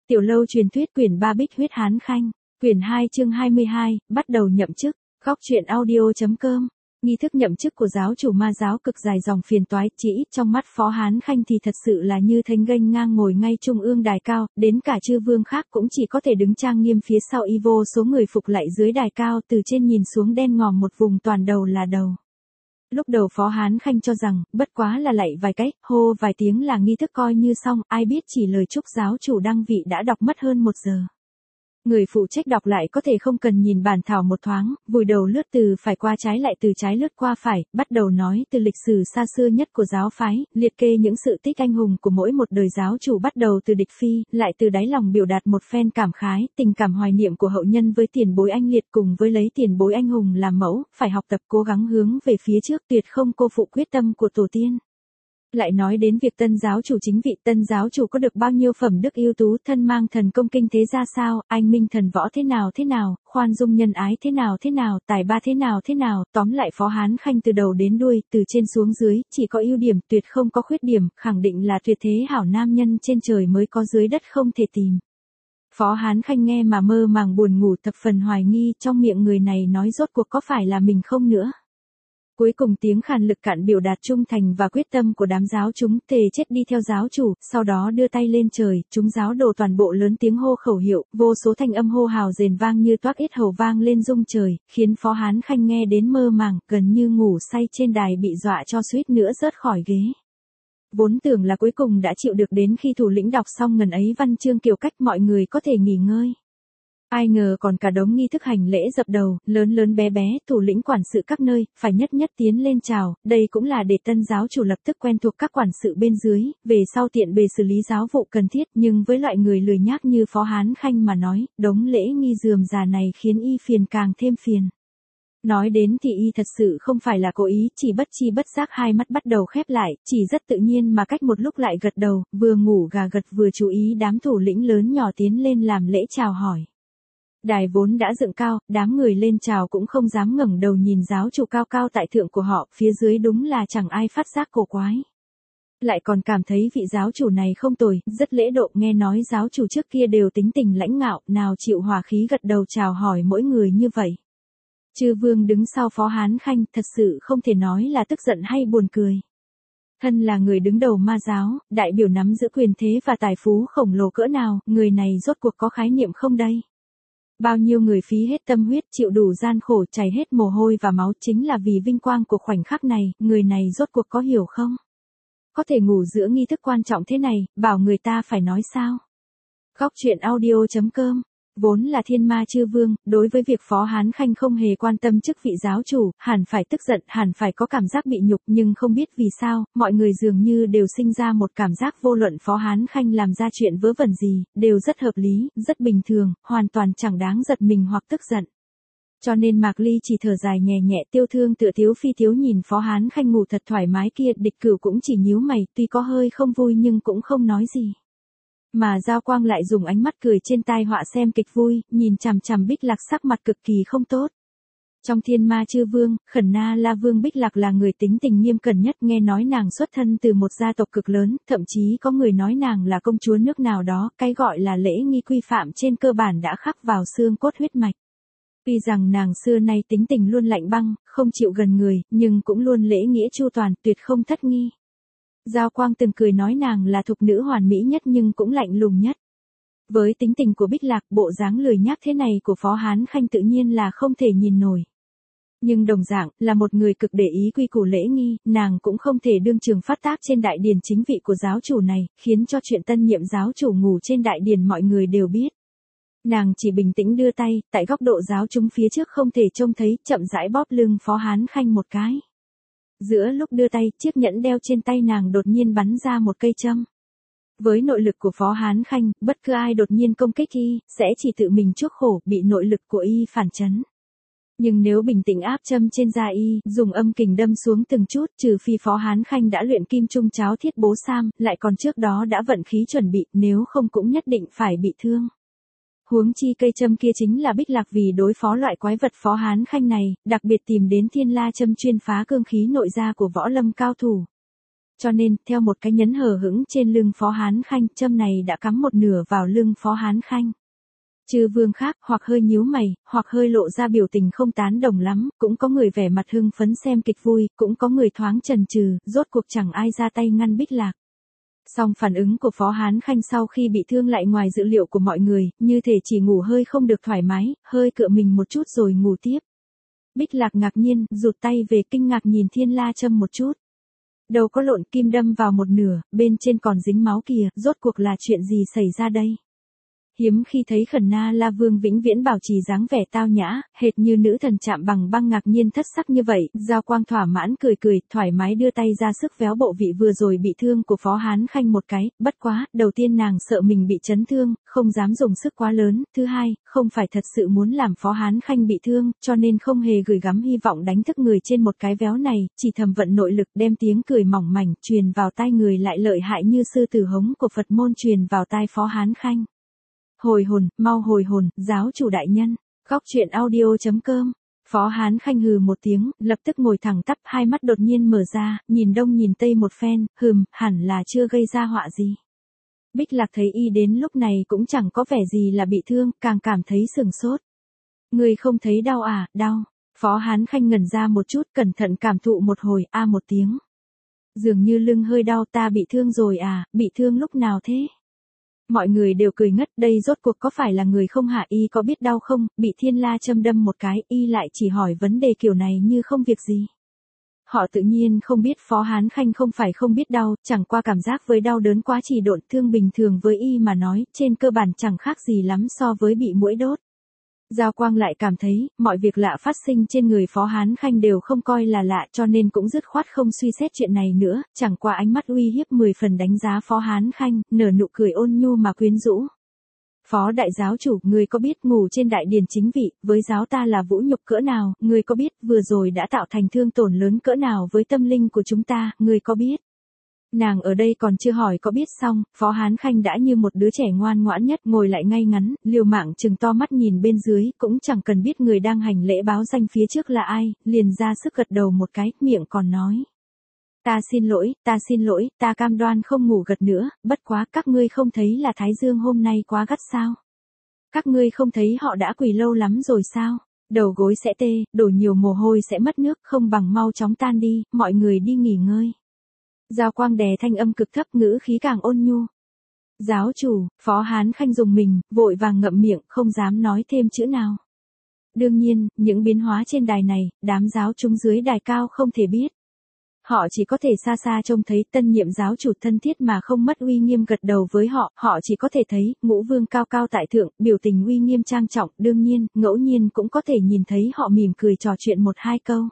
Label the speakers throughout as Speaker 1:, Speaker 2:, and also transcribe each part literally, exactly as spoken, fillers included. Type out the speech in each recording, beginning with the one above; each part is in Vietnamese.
Speaker 1: Tiểu lâu truyền thuyết quyển ba Bích huyết Hán Khanh, quyển hai chương hai mươi hai, bắt đầu nhậm chức, góc truyện audio.com. Nghi thức nhậm chức của giáo chủ ma giáo cực dài dòng phiền toái, chỉ ít trong mắt Phó Hán Khanh thì thật sự là như thánh nghênh ngang ngồi ngay trung ương đài cao, đến cả chư vương khác cũng chỉ có thể đứng trang nghiêm phía sau y vô số người phục lạy dưới đài cao, từ trên nhìn xuống đen ngòm một vùng toàn đầu là đầu. Lúc đầu Phó Hán Khanh cho rằng, bất quá là lạy vài cái, hô vài tiếng là nghi thức coi như xong, ai biết chỉ lời chúc giáo chủ đăng vị đã đọc mất hơn một giờ. Người phụ trách đọc lại có thể không cần nhìn bản thảo một thoáng, vùi đầu lướt từ phải qua trái lại từ trái lướt qua phải, bắt đầu nói từ lịch sử xa xưa nhất của giáo phái, liệt kê những sự tích anh hùng của mỗi một đời giáo chủ bắt đầu từ địch phi, lại từ đáy lòng biểu đạt một phen cảm khái, tình cảm hoài niệm của hậu nhân với tiền bối anh liệt cùng với lấy tiền bối anh hùng làm mẫu, phải học tập cố gắng hướng về phía trước tuyệt không cô phụ quyết tâm của tổ tiên. Lại nói đến việc tân giáo chủ chính vị, tân giáo chủ có được bao nhiêu phẩm đức ưu tú, thân mang thần công kinh thế ra sao, anh minh thần võ thế nào thế nào, khoan dung nhân ái thế nào thế nào, tài ba thế nào thế nào, tóm lại Phó Hán Khanh từ đầu đến đuôi, từ trên xuống dưới, chỉ có ưu điểm, tuyệt không có khuyết điểm, khẳng định là tuyệt thế hảo nam nhân trên trời mới có dưới đất không thể tìm. Phó Hán Khanh nghe mà mơ màng buồn ngủ, thập phần hoài nghi, trong miệng người này nói rốt cuộc có phải là mình không nữa. Cuối cùng tiếng khàn lực cạn biểu đạt trung thành và quyết tâm của đám giáo chúng, thề chết đi theo giáo chủ, sau đó đưa tay lên trời, chúng giáo đồ toàn bộ lớn tiếng hô khẩu hiệu, vô số thanh âm hô hào rền vang như toác yết hầu vang lên rung trời, khiến Phó Hán Khanh nghe đến mơ màng, gần như ngủ say trên đài bị dọa cho suýt nữa rớt khỏi ghế. Vốn tưởng là cuối cùng đã chịu được đến khi thủ lĩnh đọc xong ngần ấy văn chương kiểu cách mọi người có thể nghỉ ngơi. Ai ngờ còn cả đống nghi thức hành lễ dập đầu, lớn lớn bé bé, thủ lĩnh quản sự các nơi, phải nhất nhất tiến lên chào, đây cũng là để tân giáo chủ lập tức quen thuộc các quản sự bên dưới, về sau tiện bề xử lý giáo vụ cần thiết, nhưng với loại người lười nhác như Phó Hán Khanh mà nói, đống lễ nghi rườm rà này khiến y phiền càng thêm phiền. Nói đến thì y thật sự không phải là cố ý, chỉ bất chi bất giác hai mắt bắt đầu khép lại, chỉ rất tự nhiên mà cách một lúc lại gật đầu, vừa ngủ gà gật vừa chú ý đám thủ lĩnh lớn nhỏ tiến lên làm lễ chào hỏi. Đài vốn đã dựng cao, đám người lên chào cũng không dám ngẩng đầu nhìn giáo chủ cao cao tại thượng của họ, phía dưới đúng là chẳng ai phát giác cổ quái. Lại còn cảm thấy vị giáo chủ này không tồi, rất lễ độ, nghe nói giáo chủ trước kia đều tính tình lãnh ngạo, nào chịu hòa khí gật đầu chào hỏi mỗi người như vậy. Chư vương đứng sau Phó Hán Khanh, thật sự không thể nói là tức giận hay buồn cười. Thân là người đứng đầu ma giáo, đại biểu nắm giữ quyền thế và tài phú khổng lồ cỡ nào, người này rốt cuộc có khái niệm không đây? Bao nhiêu người phí hết tâm huyết, chịu đủ gian khổ, chảy hết mồ hôi và máu chính là vì vinh quang của khoảnh khắc này, người này rốt cuộc có hiểu không? Có thể ngủ giữa nghi thức quan trọng thế này, bảo người ta phải nói sao? Góc truyện audio.com. Vốn là thiên ma chư vương, đối với việc Phó Hán Khanh không hề quan tâm chức vị giáo chủ, hẳn phải tức giận, hẳn phải có cảm giác bị nhục, nhưng không biết vì sao, mọi người dường như đều sinh ra một cảm giác vô luận Phó Hán Khanh làm ra chuyện vớ vẩn gì, đều rất hợp lý, rất bình thường, hoàn toàn chẳng đáng giật mình hoặc tức giận. Cho nên Mạc Ly chỉ thở dài nhẹ nhẹ, tiêu thương tựa thiếu phi thiếu nhìn Phó Hán Khanh ngủ thật thoải mái kia, địch cửu cũng chỉ nhíu mày, tuy có hơi không vui nhưng cũng không nói gì. Mà Giao Quang lại dùng ánh mắt cười trên tai họa xem kịch vui, nhìn chằm chằm Bích Lạc sắc mặt cực kỳ không tốt. Trong thiên ma chư vương, Khẩn Na La Vương Bích Lạc là người tính tình nghiêm cẩn nhất, nghe nói nàng xuất thân từ một gia tộc cực lớn, thậm chí có người nói nàng là công chúa nước nào đó, cái gọi là lễ nghi quy phạm trên cơ bản đã khắc vào xương cốt huyết mạch. Tuy rằng nàng xưa nay tính tình luôn lạnh băng, không chịu gần người, nhưng cũng luôn lễ nghĩa chu toàn, tuyệt không thất nghi. Giao Quang từng cười nói nàng là thục nữ hoàn mỹ nhất nhưng cũng lạnh lùng nhất. Với tính tình của Bích Lạc, bộ dáng lười nhác thế này của Phó Hán Khanh tự nhiên là không thể nhìn nổi. Nhưng đồng dạng, là một người cực để ý quy củ lễ nghi, nàng cũng không thể đương trường phát tác trên đại điển chính vị của giáo chủ này, khiến cho chuyện tân nhiệm giáo chủ ngủ trên đại điển mọi người đều biết. Nàng chỉ bình tĩnh đưa tay, tại góc độ giáo chúng phía trước không thể trông thấy, chậm rãi bóp lưng Phó Hán Khanh một cái. Giữa lúc đưa tay, chiếc nhẫn đeo trên tay nàng đột nhiên bắn ra một cây châm. Với nội lực của Phó Hán Khanh, bất cứ ai đột nhiên công kích y, sẽ chỉ tự mình chuốc khổ, bị nội lực của y phản chấn. Nhưng nếu bình tĩnh áp châm trên da y, dùng âm kình đâm xuống từng chút, trừ phi Phó Hán Khanh đã luyện kim trung cháo thiết bố sam, lại còn trước đó đã vận khí chuẩn bị, nếu không cũng nhất định phải bị thương. Huống chi cây châm kia chính là Bích Lạc vì đối phó loại quái vật Phó Hán Khanh này, đặc biệt tìm đến Thiên La châm chuyên phá cương khí nội gia của võ lâm cao thủ. cho nên, theo một cái nhấn hờ hững trên lưng Phó Hán Khanh, châm này đã cắm một nửa vào lưng Phó Hán Khanh. Chư vương khác, hoặc hơi nhíu mày, hoặc hơi lộ ra biểu tình không tán đồng lắm, cũng có người vẻ mặt hưng phấn xem kịch vui, cũng có người thoáng chần chừ, rốt cuộc chẳng ai ra tay ngăn Bích Lạc. Song phản ứng của Phó Hán Khanh sau khi bị thương lại ngoài dự liệu của mọi người, như thể chỉ ngủ hơi không được thoải mái, hơi cựa mình một chút rồi ngủ tiếp. Bích Lạc ngạc nhiên, rụt tay về kinh ngạc nhìn Thiên La Châm một chút. Đầu có lộn kim đâm vào một nửa, bên trên còn dính máu kìa, rốt cuộc là chuyện gì xảy ra đây? Hiếm khi thấy Khẩn Na La Vương vĩnh viễn bảo trì dáng vẻ tao nhã, hệt như nữ thần chạm bằng băng ngạc nhiên thất sắc như vậy, Giao Quang thỏa mãn cười cười, thoải mái đưa tay ra sức véo bộ vị vừa rồi bị thương của Phó Hán Khanh một cái, bất quá, đầu tiên nàng sợ mình bị chấn thương, không dám dùng sức quá lớn, thứ hai, không phải thật sự muốn làm Phó Hán Khanh bị thương, cho nên không hề gửi gắm hy vọng đánh thức người trên một cái véo này, chỉ thầm vận nội lực đem tiếng cười mỏng mảnh truyền vào tai người lại lợi hại như sư tử hống của Phật môn truyền vào tai Phó Hán Khanh. Hồi hồn, mau hồi hồn, giáo chủ đại nhân. Góc truyện audio chấm com. Phó Hán Khanh hừ một tiếng, lập tức ngồi thẳng tắp, hai mắt đột nhiên mở ra, nhìn đông nhìn tây một phen, hừm, hẳn là chưa gây ra họa gì. Bích Lạc thấy y đến lúc này cũng chẳng có vẻ gì là bị thương, càng cảm thấy sừng sốt. Người không thấy đau à, đau. Phó Hán Khanh ngẩn ra một chút, cẩn thận cảm thụ một hồi, a một tiếng. Dường như lưng hơi đau, ta bị thương rồi à, bị thương lúc nào thế? Mọi người đều cười ngất, đây rốt cuộc có phải là người không hả, y có biết đau không, bị Thiên La Châm đâm một cái, y lại chỉ hỏi vấn đề kiểu này như không việc gì. Họ tự nhiên không biết Phó Hán Khanh không phải không biết đau, chẳng qua cảm giác với đau đớn quá chỉ độn, thương bình thường với y mà nói, trên cơ bản chẳng khác gì lắm so với bị muỗi đốt. Giao Quang lại cảm thấy, mọi việc lạ phát sinh trên người Phó Hán Khanh đều không coi là lạ cho nên cũng dứt khoát không suy xét chuyện này nữa, chẳng qua ánh mắt uy hiếp mười phần đánh giá Phó Hán Khanh, nở nụ cười ôn nhu mà quyến rũ. Phó đại giáo chủ, người có biết ngủ trên đại điền chính vị, với giáo ta là vũ nhục cỡ nào, người có biết vừa rồi đã tạo thành thương tổn lớn cỡ nào với tâm linh của chúng ta, người có biết? Nàng ở đây còn chưa hỏi có biết xong, Phó Hán Khanh đã như một đứa trẻ ngoan ngoãn nhất ngồi lại ngay ngắn, liều mạng chừng to mắt nhìn bên dưới, cũng chẳng cần biết người đang hành lễ báo danh phía trước là ai, liền ra sức gật đầu một cái, miệng còn nói. Ta xin lỗi, ta xin lỗi, ta cam đoan không ngủ gật nữa, bất quá các ngươi không thấy là Thái Dương hôm nay quá gắt sao? Các ngươi không thấy họ đã quỳ lâu lắm rồi sao? Đầu gối sẽ tê, đổ nhiều mồ hôi sẽ mất nước, không bằng mau chóng tan đi, mọi người đi nghỉ ngơi. Giao Quang đè thanh âm cực thấp, ngữ khí càng ôn nhu. Giáo chủ, Phó Hán Khanh dùng mình, vội vàng ngậm miệng, không dám nói thêm chữ nào. Đương nhiên, những biến hóa trên đài này, đám giáo chúng dưới đài cao không thể biết. Họ chỉ có thể xa xa trông thấy tân nhiệm giáo chủ thân thiết mà không mất uy nghiêm gật đầu với họ, họ chỉ có thể thấy, ngũ vương cao cao tại thượng, biểu tình uy nghiêm trang trọng, đương nhiên, ngẫu nhiên cũng có thể nhìn thấy họ mỉm cười trò chuyện một hai câu.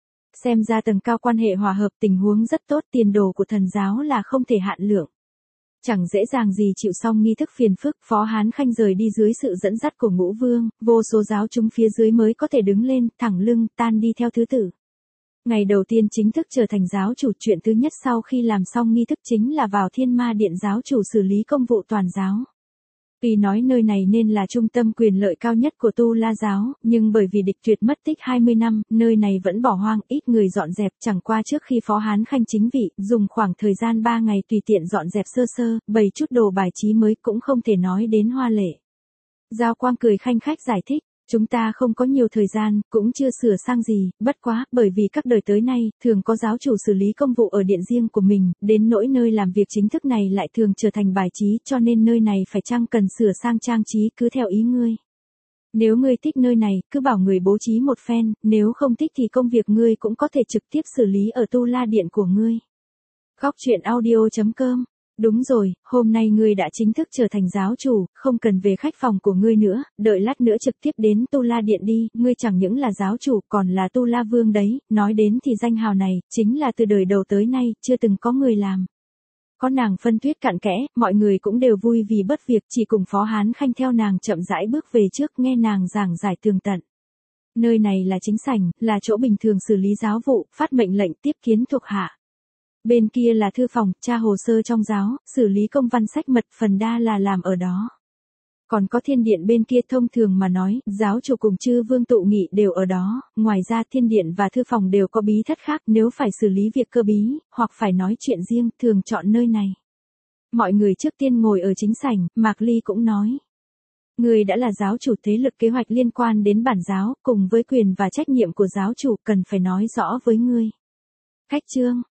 Speaker 1: Xem ra tầng cao quan hệ hòa hợp, tình huống rất tốt, tiền đồ của thần giáo là không thể hạn lượng. Chẳng dễ dàng gì chịu xong nghi thức phiền phức, Phó Hán Khanh rời đi dưới sự dẫn dắt của ngũ vương, vô số giáo chúng phía dưới mới có thể đứng lên, thẳng lưng, tan đi theo thứ tự. Ngày đầu tiên chính thức trở thành giáo chủ, chuyện thứ nhất sau khi làm xong nghi thức chính là vào Thiên Ma Điện giáo chủ xử lý công vụ toàn giáo. Tuy nói nơi này nên là trung tâm quyền lợi cao nhất của Tu La giáo, nhưng bởi vì địch tuyệt mất tích hai mươi năm, nơi này vẫn bỏ hoang, ít người dọn dẹp, chẳng qua trước khi Phó Hán Khanh chính vị, dùng khoảng thời gian ba ngày tùy tiện dọn dẹp sơ sơ, bày chút đồ bài trí mới cũng không thể nói đến hoa lệ. Giao Quang cười khanh khách giải thích. Chúng ta không có nhiều thời gian, cũng chưa sửa sang gì, bất quá, bởi vì các đời tới nay, thường có giáo chủ xử lý công vụ ở điện riêng của mình, đến nỗi nơi làm việc chính thức này lại thường trở thành bài trí, cho nên nơi này phải chăng cần sửa sang trang trí cứ theo ý ngươi. Nếu ngươi thích nơi này, cứ bảo người bố trí một phen, nếu không thích thì công việc ngươi cũng có thể trực tiếp xử lý ở Tu La Điện của ngươi. Góc truyện audio chấm com. Đúng rồi, hôm nay ngươi đã chính thức trở thành giáo chủ, không cần về khách phòng của ngươi nữa, đợi lát nữa trực tiếp đến Tu La Điện đi, ngươi chẳng những là giáo chủ, còn là Tu La Vương đấy, nói đến thì danh hào này, chính là từ đời đầu tới nay, chưa từng có người làm. Có nàng phân thuyết cặn kẽ, mọi người cũng đều vui vì bất việc, chỉ cùng Phó Hán Khanh theo nàng chậm rãi bước về trước nghe nàng giảng giải tường tận. Nơi này là chính sảnh, là chỗ bình thường xử lý giáo vụ, phát mệnh lệnh tiếp kiến thuộc hạ. Bên kia là thư phòng, tra hồ sơ trong giáo, xử lý công văn sách mật, phần đa là làm ở đó. Còn có thiên điện bên kia thông thường mà nói, giáo chủ cùng chư vương tụ nghị đều ở đó, ngoài ra thiên điện và thư phòng đều có bí thất khác, nếu phải xử lý việc cơ bí, hoặc phải nói chuyện riêng, thường chọn nơi này. Mọi người trước tiên ngồi ở chính sảnh, Mạc Ly cũng nói. Người đã là giáo chủ, thế lực kế hoạch liên quan đến bản giáo, cùng với quyền và trách nhiệm của giáo chủ cần phải nói rõ với ngươi. Khách trương,